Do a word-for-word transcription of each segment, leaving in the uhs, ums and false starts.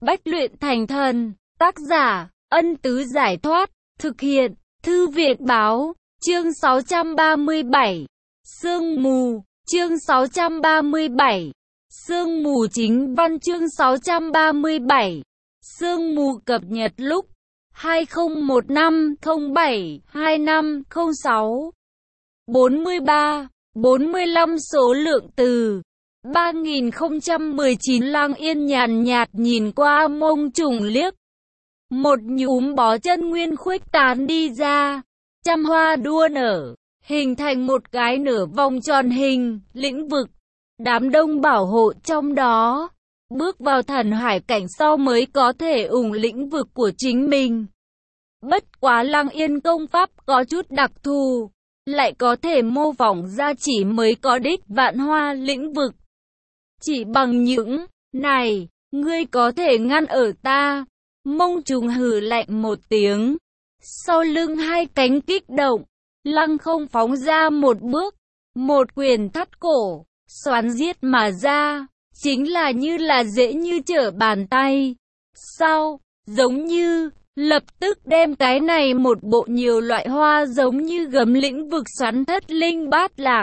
bách luyện thành thần. Tác giả, Ân Tứ Giải Thoát. Thực hiện, Thư Viện Báo. Chương sáu trăm ba mươi bảy. Sương mù. Chương sáu trăm ba mươi bảy. Sương mù chính văn. Chương sáu trăm ba mươi bảy. Sương mù cập nhật lúc hai không một năm không bảy hai năm không sáu. bốn mươi ba, bốn mươi lăm số lượng từ. ba nghìn không trăm mười chín. Lăng Yên nhàn nhạt nhìn qua Mông Trùng liếc. Một nhúm bó chân nguyên khuếch tán đi ra, trăm hoa đua nở, hình thành một cái nửa vòng tròn hình, lĩnh vực. Đám đông bảo hộ trong đó, bước vào thần hải cảnh sau mới có thể ủng lĩnh vực của chính mình. Bất quá Lăng Yên công pháp có chút đặc thù, lại có thể mô phỏng ra chỉ mới có đích vạn hoa lĩnh vực. Chỉ bằng những này, ngươi có thể ngăn ở ta. Mông Trùng hừ lạnh một tiếng. Sau lưng hai cánh kích động, lăng không phóng ra một bước. Một quyền thắt cổ, xoắn giết mà ra. Chính là như là dễ như trở bàn tay. Sau, giống như, lập tức đem cái này một bộ nhiều loại hoa giống như gấm lĩnh vực xoắn thất linh bát lạc.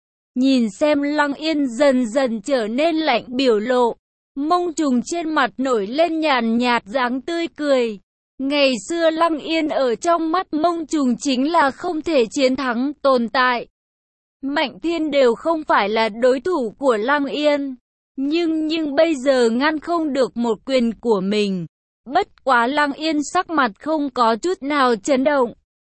Nhìn xem Lăng Yên dần dần trở nên lạnh biểu lộ. Mông Trùng trên mặt nổi lên nhàn nhạt dáng tươi cười. Ngày xưa Lăng Yên ở trong mắt Mông Trùng chính là không thể chiến thắng tồn tại. Mạnh Thiên đều không phải là đối thủ của Lăng Yên. Nhưng nhưng bây giờ ngăn không được một quyền của mình. Bất quá Lăng Yên sắc mặt không có chút nào chấn động.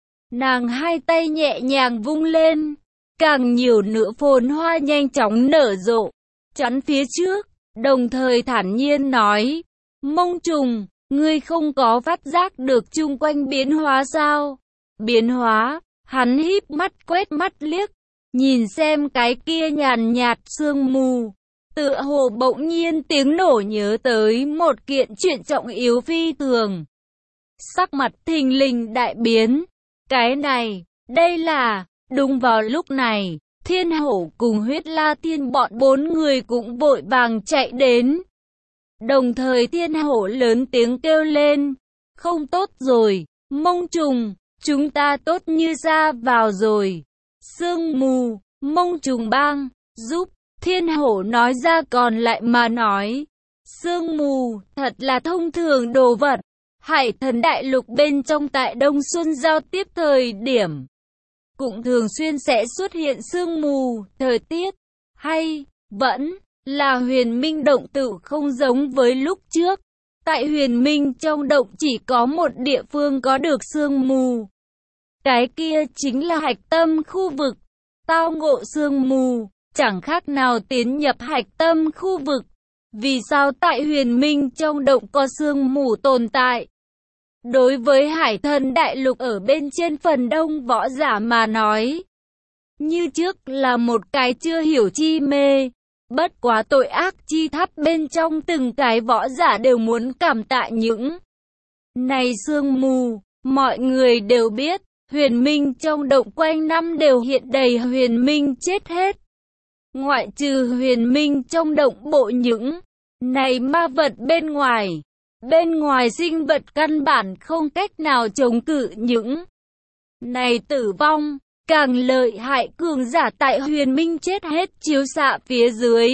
Nàng hai tay nhẹ nhàng vung lên. Càng nhiều nữa phồn hoa nhanh chóng nở rộ, chắn phía trước. Đồng thời thản nhiên nói, Mông Trùng, ngươi không có phát giác được chung quanh biến hóa sao? Biến hóa, hắn híp mắt quét mắt liếc, nhìn xem cái kia nhàn nhạt sương mù. Tựa hồ bỗng nhiên tiếng nổ nhớ tới một kiện chuyện trọng yếu phi thường. Sắc mặt thình lình đại biến, cái này, đây là, đúng vào lúc này. Thiên Hổ cùng Huyết La Thiên bọn bốn người cũng vội vàng chạy đến. Đồng thời Thiên Hổ lớn tiếng kêu lên. Không tốt rồi, Mông Trùng, chúng ta tốt như ra vào rồi. Sương mù, Mông Trùng bang, giúp. Thiên Hổ nói ra còn lại mà nói. Sương mù, thật là thông thường đồ vật. Hải Thần Đại Lục bên trong tại Đông Xuân giao tiếp thời điểm. Cũng thường xuyên sẽ xuất hiện sương mù, thời tiết, hay, vẫn, là huyền minh động tự không giống với lúc trước. Tại huyền minh trong động chỉ có một địa phương có được sương mù. Cái kia chính là hạch tâm khu vực. Tao ngộ sương mù, chẳng khác nào tiến nhập hạch tâm khu vực. Vì sao tại huyền minh trong động có sương mù tồn tại? Đối với Hải Thần Đại Lục ở bên trên phần đông võ giả mà nói, như trước là một cái chưa hiểu chi mê. Bất quá tội ác chi tháp bên trong từng cái võ giả đều muốn cảm tạ những này sương mù. Mọi người đều biết, huyền minh trong động quanh năm đều hiện đầy huyền minh chết hết. Ngoại trừ huyền minh trong động bộ những này ma vật bên ngoài. Bên ngoài sinh vật căn bản không cách nào chống cự những này tử vong. Càng lợi hại cường giả tại huyền minh chết hết chiếu xạ phía dưới,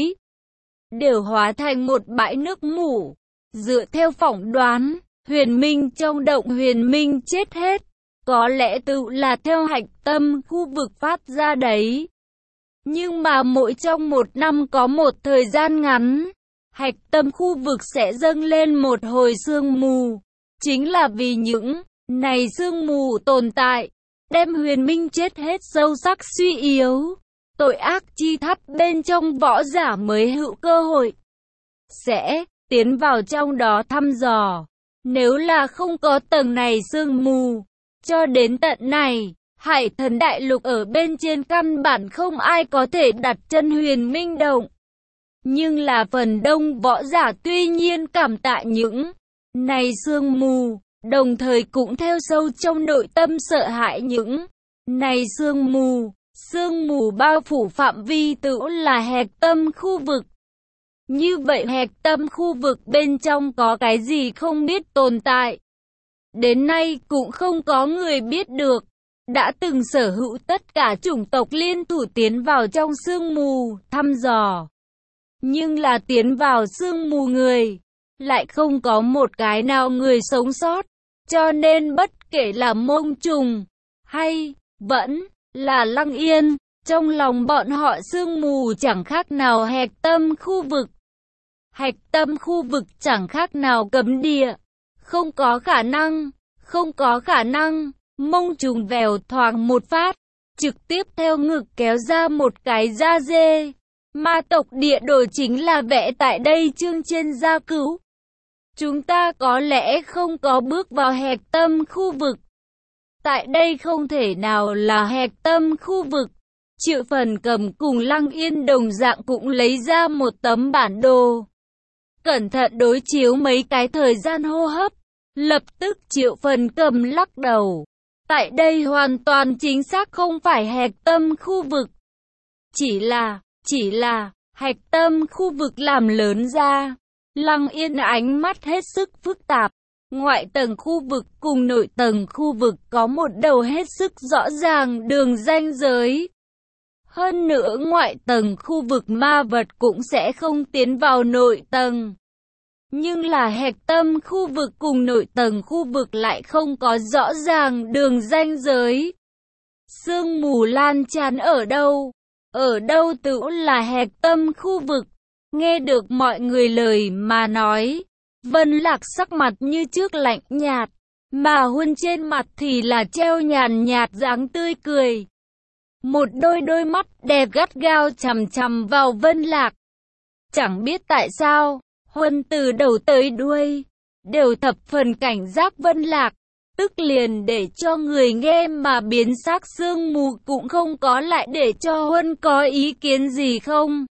đều hóa thành một bãi nước mủ. Dựa theo phỏng đoán, huyền minh trong động huyền minh chết hết, có lẽ tự là theo hạch tâm khu vực phát ra đấy. Nhưng mà mỗi trong một năm có một thời gian ngắn, hạch tâm khu vực sẽ dâng lên một hồi sương mù. Chính là vì những này sương mù tồn tại, đem huyền minh chết hết sâu sắc suy yếu. Tội ác chi tháp bên trong võ giả mới hữu cơ hội sẽ tiến vào trong đó thăm dò. Nếu là không có tầng này sương mù, cho đến tận này, Hải Thần Đại Lục ở bên trên căn bản không ai có thể đặt chân huyền minh động. Nhưng là phần đông võ giả tuy nhiên cảm tạ những này sương mù, đồng thời cũng theo sâu trong nội tâm sợ hãi những này sương mù. Sương mù bao phủ phạm vi tự là hạch tâm khu vực. Như vậy hạch tâm khu vực bên trong có cái gì không biết tồn tại. Đến nay cũng không có người biết được. Đã từng sở hữu tất cả chủng tộc liên thủ tiến vào trong sương mù, thăm dò. Nhưng là tiến vào sương mù người, lại không có một cái nào người sống sót. Cho nên bất kể là Mông Trùng, hay vẫn là Lăng Yên, trong lòng bọn họ sương mù chẳng khác nào hạch tâm khu vực. Hạch tâm khu vực chẳng khác nào cấm địa. Không có khả năng, không có khả năng. Mông Trùng vèo thoáng một phát, trực tiếp theo ngực kéo ra một cái da dê. Ma tộc địa đồ chính là vẽ tại đây chương trên gia cứu. Chúng ta có lẽ không có bước vào hạch tâm khu vực. Tại đây không thể nào là hạch tâm khu vực. Triệu Phần Cầm cùng Lăng Yên đồng dạng cũng lấy ra một tấm bản đồ. Cẩn thận đối chiếu mấy cái thời gian hô hấp. Lập tức Triệu Phần Cầm lắc đầu. Tại đây hoàn toàn chính xác không phải hạch tâm khu vực. Chỉ là, chỉ là, hạch tâm khu vực làm lớn ra. Lăng Yên ánh mắt hết sức phức tạp. Ngoại tầng khu vực cùng nội tầng khu vực có một đầu hết sức rõ ràng đường ranh giới. Hơn nữa ngoại tầng khu vực ma vật cũng sẽ không tiến vào nội tầng. Nhưng là hạch tâm khu vực cùng nội tầng khu vực lại không có rõ ràng đường ranh giới. Sương mù lan tràn ở đâu? Ở đâu tự là hạch tâm khu vực? Nghe được mọi người lời mà nói, Vân Lạc sắc mặt như trước lạnh nhạt, mà Huân trên mặt thì là treo nhàn nhạt dáng tươi cười. Một đôi đôi mắt đẹp gắt gao chằm chằm vào Vân Lạc. Chẳng biết tại sao, Huân từ đầu tới đuôi đều thập phần cảnh giác Vân Lạc, tức liền để cho người nghe mà biến sắc sương mù cũng không có lại để cho Huân có ý kiến gì không.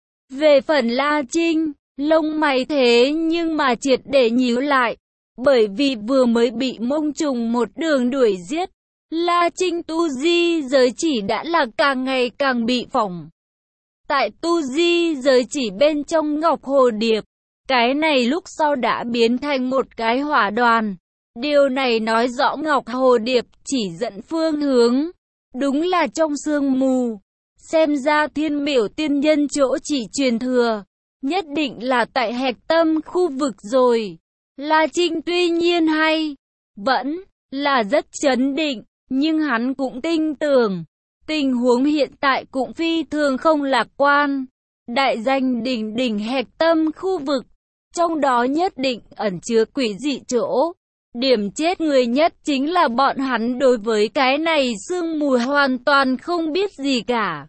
Về phần La Trinh, lông mày thế nhưng mà triệt để nhíu lại, bởi vì vừa mới bị Mông Trùng một đường đuổi giết, La Trinh tu di giới chỉ đã là càng ngày càng bị phỏng. Tại tu di giới chỉ bên trong Ngọc Hồ Điệp, cái này lúc sau đã biến thành một cái hỏa đoàn. Điều này nói rõ Ngọc Hồ Điệp chỉ dẫn phương hướng, đúng là trong sương mù. Xem ra Thiên Miểu tiên nhân chỗ chỉ truyền thừa, nhất định là tại hạch tâm khu vực rồi. La Trinh tuy nhiên hay, vẫn là rất chấn định, nhưng hắn cũng tin tưởng, tình huống hiện tại cũng phi thường không lạc quan. Đại danh đỉnh đỉnh hạch tâm khu vực, trong đó nhất định ẩn chứa quỷ dị chỗ. Điểm chết người nhất chính là bọn hắn đối với cái này sương mù hoàn toàn không biết gì cả.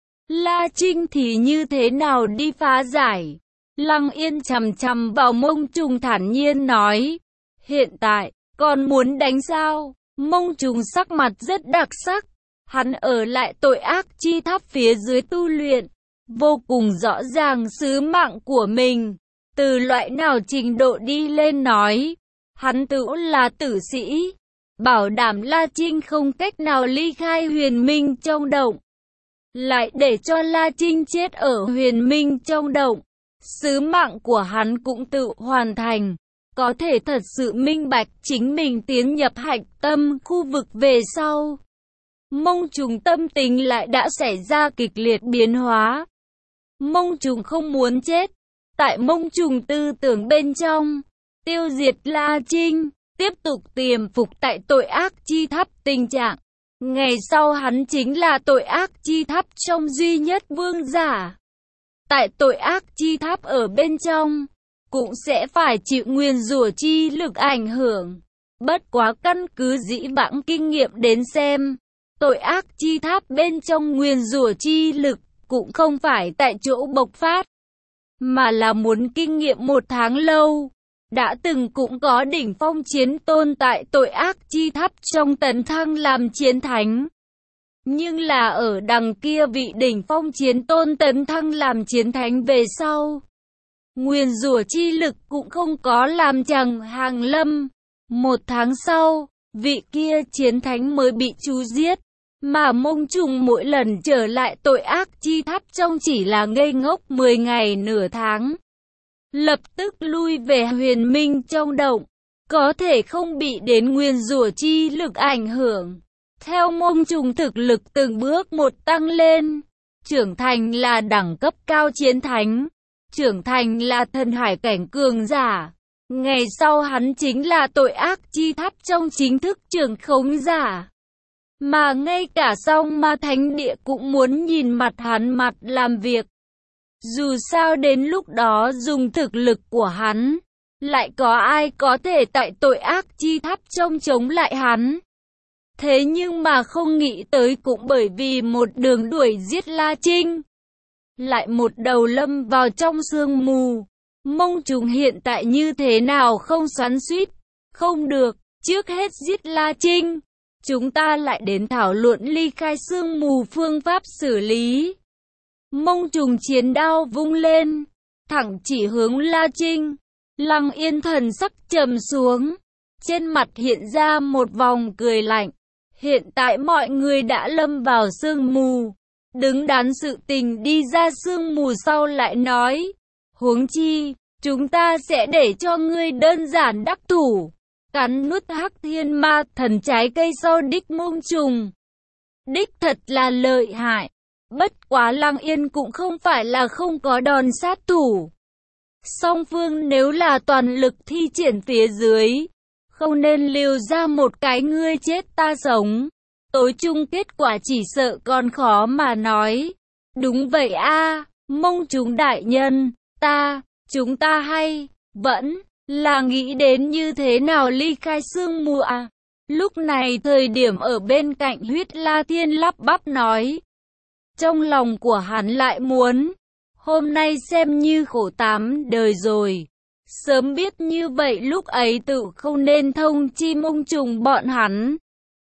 La Trinh thì như thế nào đi phá giải? Lăng Yên chằm chằm vào Mông Trùng thản nhiên nói. Hiện tại, còn muốn đánh sao? Mông Trùng sắc mặt rất đặc sắc. Hắn ở lại tội ác chi tháp phía dưới tu luyện. Vô cùng rõ ràng sứ mạng của mình. Từ loại nào trình độ đi lên nói. Hắn tự là tử sĩ. Bảo đảm La Trinh không cách nào ly khai huyền minh trong động. Lại để cho La Trinh chết ở huyền minh trong động. Sứ mạng của hắn cũng tự hoàn thành. Có thể thật sự minh bạch chính mình tiến nhập hạch tâm khu vực về sau. Mông Trùng tâm tình lại đã xảy ra kịch liệt biến hóa. Mông Trùng không muốn chết. Tại Mông Trùng tư tưởng bên trong, tiêu diệt La Trinh, tiếp tục tiềm phục tại tội ác chi tháp tình trạng. Ngày sau hắn chính là tội ác chi tháp trong duy nhất vương giả. Tại tội ác chi tháp ở bên trong, cũng sẽ phải chịu nguyền rủa chi lực ảnh hưởng. Bất quá căn cứ dĩ vãng kinh nghiệm đến xem, tội ác chi tháp bên trong nguyền rủa chi lực cũng không phải tại chỗ bộc phát, mà là muốn kinh nghiệm một tháng lâu. Đã từng cũng có đỉnh phong chiến tôn tại tội ác chi tháp trong tấn thăng làm chiến thánh. Nhưng là ở đằng kia vị đỉnh phong chiến tôn tấn thăng làm chiến thánh về sau, nguyền rủa chi lực cũng không có làm chàng hàng lâm. Một tháng sau, vị kia chiến thánh mới bị chu giết. Mà Mông Trùng mỗi lần trở lại tội ác chi tháp trong chỉ là ngây ngốc mười ngày nửa tháng. Lập tức lui về huyền minh trong động, có thể không bị đến nguyên rủa chi lực ảnh hưởng. Theo Mông Trùng thực lực từng bước một tăng lên, trưởng thành là đẳng cấp cao chiến thánh, trưởng thành là thần hải cảnh cường giả. Ngày sau hắn chính là tội ác chi tháp trong chính thức trưởng khống giả. Mà ngay cả song ma thánh địa cũng muốn nhìn mặt hắn mặt làm việc. Dù sao đến lúc đó dùng thực lực của hắn, lại có ai có thể tại tội ác chi tháp trong chống lại hắn. Thế nhưng mà không nghĩ tới cũng bởi vì một đường đuổi giết La Trinh, lại một đầu lâm vào trong sương mù. Mông Trùng hiện tại như thế nào không xoắn xuýt, không được, trước hết giết La Trinh. Chúng ta lại đến thảo luận ly khai sương mù phương pháp xử lý. Mông Trùng chiến đao vung lên, thẳng chỉ hướng La Trinh. Lăng Yên thần sắc trầm xuống, trên mặt hiện ra một vòng cười lạnh. Hiện tại mọi người đã lâm vào sương mù, đứng đắn sự tình đi ra sương mù sau lại nói. Huống chi, chúng ta sẽ để cho ngươi đơn giản đắc thủ, cắn nuốt Hắc Thiên Ma Thần trái cây sau đích Mông Trùng. Đích thật là lợi hại, bất quá Lăng Yên cũng không phải là không có đòn sát thủ. Song phương nếu là toàn lực thi triển phía dưới, không nên liều ra một cái ngươi chết ta sống. Tối chung kết quả chỉ sợ còn khó mà nói. Đúng vậy a, Mông Trùng đại nhân, ta, chúng ta hay, vẫn là nghĩ đến như thế nào ly khai sương mù à. Lúc này thời điểm ở bên cạnh Huyết La Thiên lắp bắp nói. Trong lòng của hắn lại muốn, hôm nay xem như khổ tám đời rồi. Sớm biết như vậy lúc ấy tự không nên thông chi Mông Trùng bọn hắn.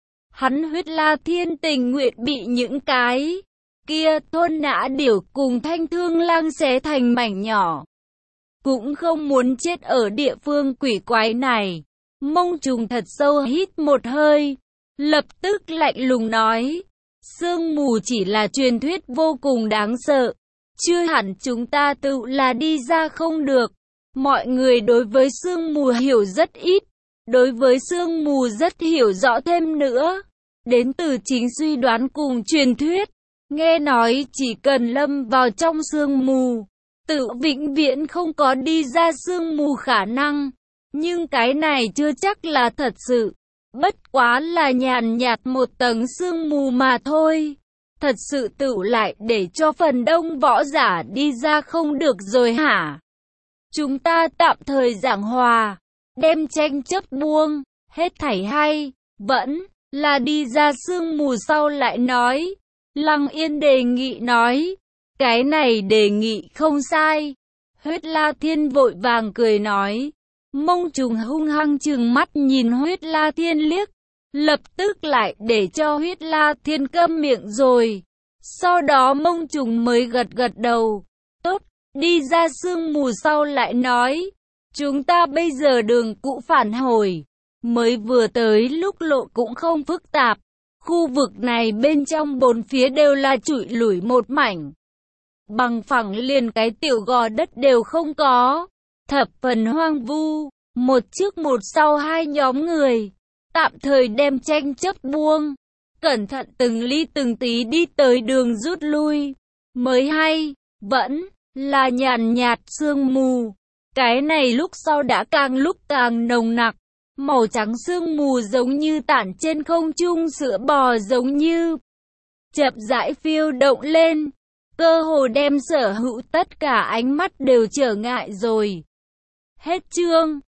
Hắn Huyết La Thiên tình nguyện bị những cái kia thôn nã điểu cùng Thanh Thương Lang xé thành mảnh nhỏ, cũng không muốn chết ở địa phương quỷ quái này. Mông Trùng thật sâu hít một hơi, lập tức lạnh lùng nói. Sương mù chỉ là truyền thuyết vô cùng đáng sợ, chưa hẳn chúng ta tự là đi ra không được. Mọi người đối với sương mù hiểu rất ít, đối với sương mù rất hiểu rõ thêm nữa. Đến từ chính suy đoán cùng truyền thuyết, nghe nói chỉ cần lâm vào trong sương mù, tự vĩnh viễn không có đi ra sương mù khả năng. Nhưng cái này chưa chắc là thật sự, bất quá là nhàn nhạt một tầng sương mù mà thôi. Thật sự tự lại để cho phần đông võ giả đi ra không được rồi hả? Chúng ta tạm thời giảng hòa, đem tranh chấp buông, hết thảy hay, vẫn là đi ra sương mù sau lại nói. Lăng Yên đề nghị nói. Cái này đề nghị không sai. Huyết La Thiên vội vàng cười nói. Mông Trùng hung hăng trừng mắt nhìn Huyết La Thiên liếc, lập tức lại để cho Huyết La Thiên câm miệng rồi. Sau đó Mông Trùng mới gật gật đầu. Tốt, đi ra sương mù sau lại nói. Chúng ta bây giờ đường cũ phản hồi, mới vừa tới lúc lộ cũng không phức tạp. Khu vực này bên trong bốn phía đều là trụi lủi một mảnh, bằng phẳng liền cái tiểu gò đất đều không có, thập phần hoang vu. Một trước một sau hai nhóm người, tạm thời đem tranh chấp buông, cẩn thận từng ly từng tí đi tới đường rút lui. Mới hay, vẫn là nhàn nhạt sương mù. Cái này lúc sau đã càng lúc càng nồng nặc, màu trắng sương mù giống như tản trên không trung sữa bò giống như chậm rãi phiêu động lên, cơ hồ đem sở hữu tất cả ánh mắt đều trở ngại rồi. Hết chương.